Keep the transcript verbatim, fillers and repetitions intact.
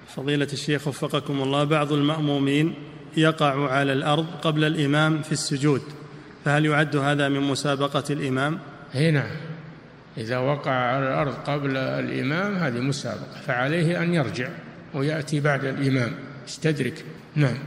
فضيلة الشيخ وفقكم الله، بعض المأمومين يقع على الأرض قبل الإمام في السجود، فهل يعد هذا من مسابقة الإمام؟ هنا إذا وقع على الأرض قبل الإمام هذه مسابقة، فعليه أن يرجع ويأتي بعد الإمام يستدرك. نعم.